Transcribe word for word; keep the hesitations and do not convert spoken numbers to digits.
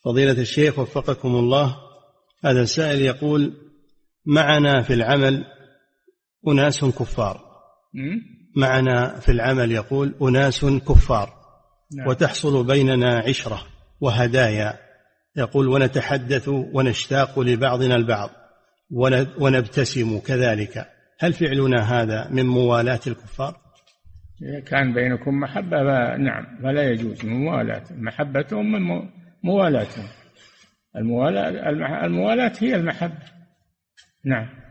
فضيلة الشيخ وفقكم الله، هذا السائل يقول: معنا في العمل أناس كفار، معنا في العمل يقول أناس كفار، نعم. وتحصل بيننا عشرة وهدايا، يقول ونتحدث ونشتاق لبعضنا البعض ونبتسم كذلك، هل فعلنا هذا من موالاة الكفار؟ إذا كان بينكم محبة نعم فلا يجوز موالاة، محبتهم من موالاتهم، الموالاة الموالاة هي المحبة، نعم.